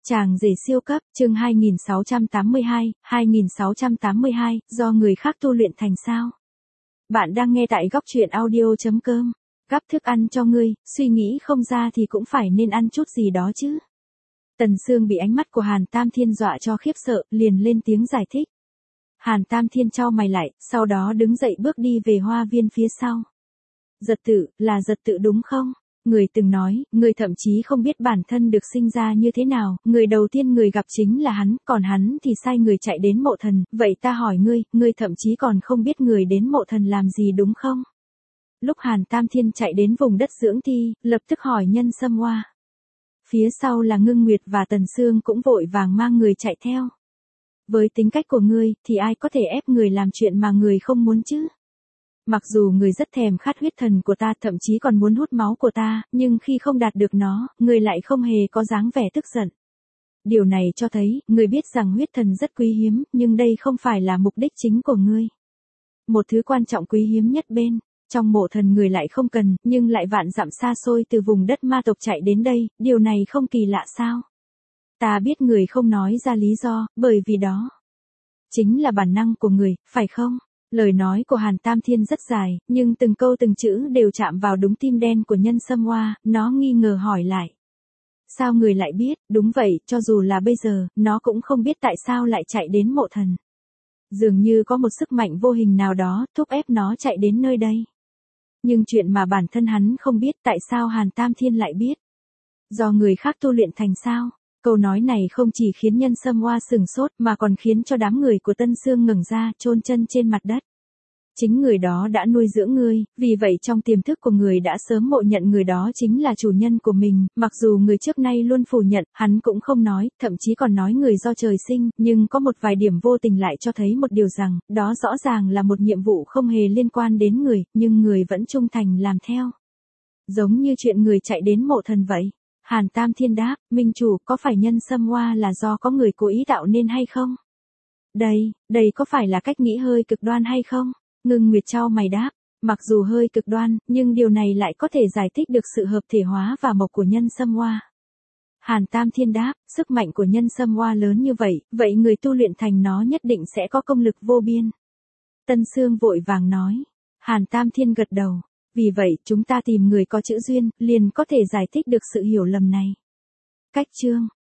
Chàng rể siêu cấp, chương 2682, do người khác tu luyện thành sao? Bạn đang nghe tại góc truyện audio.com. Gắp thức ăn cho ngươi, suy nghĩ không ra thì cũng phải nên ăn chút gì đó chứ. Tần Sương bị ánh mắt của Hàn Tam Thiên dọa cho khiếp sợ, liền lên tiếng giải thích. Hàn Tam Thiên chau mày lại, sau đó đứng dậy bước đi về hoa viên phía sau. Giật tự, là giật tự đúng không? Người từng nói, người thậm chí không biết bản thân được sinh ra như thế nào, người đầu tiên người gặp chính là hắn, còn hắn thì sai người chạy đến mộ thần, vậy ta hỏi ngươi thậm chí còn không biết người đến mộ thần làm gì đúng không? Lúc Hàn Tam Thiên chạy đến vùng đất dưỡng thi, lập tức hỏi Nhân Sâm Hoa. Phía sau là Ngưng Nguyệt và Tần Sương cũng vội vàng mang người chạy theo. Với tính cách của ngươi, thì ai có thể ép người làm chuyện mà người không muốn chứ? Mặc dù người rất thèm khát huyết thần của ta, thậm chí còn muốn hút máu của ta, nhưng khi không đạt được nó, người lại không hề có dáng vẻ tức giận. Điều này cho thấy, người biết rằng huyết thần rất quý hiếm, nhưng đây không phải là mục đích chính của ngươi. Một thứ quan trọng quý hiếm nhất trong mộ thần người lại không cần, nhưng lại vạn dặm xa xôi từ vùng đất ma tộc chạy đến đây, điều này không kỳ lạ sao? Ta biết người không nói ra lý do, bởi vì đó chính là bản năng của người, phải không? Lời nói của Hàn Tam Thiên rất dài, nhưng từng câu từng chữ đều chạm vào đúng tim đen của Nhân Sâm Hoa, nó nghi ngờ hỏi lại. Sao người lại biết? Đúng vậy, cho dù là bây giờ, nó cũng không biết tại sao lại chạy đến mộ thần. Dường như có một sức mạnh vô hình nào đó, thúc ép nó chạy đến nơi đây. Nhưng chuyện mà bản thân hắn không biết, tại sao Hàn Tam Thiên lại biết? Do người khác tu luyện thành sao? Câu nói này không chỉ khiến Nhân Sâm Hoa sửng sốt mà còn khiến cho đám người của Tân Sương ngẩng ra, chôn chân trên mặt đất. Chính người đó đã nuôi dưỡng ngươi, vì vậy trong tiềm thức của người đã sớm mộ nhận người đó chính là chủ nhân của mình, mặc dù người trước nay luôn phủ nhận, hắn cũng không nói, thậm chí còn nói người do trời sinh, nhưng có một vài điểm vô tình lại cho thấy một điều rằng, đó rõ ràng là một nhiệm vụ không hề liên quan đến người, nhưng người vẫn trung thành làm theo. Giống như chuyện người chạy đến mộ thần vậy. Hàn Tam Thiên đáp, minh chủ, có phải Nhân Sâm Hoa là do có người cố ý tạo nên hay không? Đây có phải là cách nghĩ hơi cực đoan hay không? Ngưng Nguyệt chau mày đáp, mặc dù hơi cực đoan, nhưng điều này lại có thể giải thích được sự hợp thể hóa và mộc của Nhân Sâm Hoa. Hàn Tam Thiên đáp, sức mạnh của Nhân Sâm Hoa lớn như vậy người tu luyện thành nó nhất định sẽ có công lực vô biên. Tân Sương vội vàng nói. Hàn Tam Thiên gật đầu. Vì vậy, chúng ta tìm người có chữ duyên, liền có thể giải thích được sự hiểu lầm này. Cách chương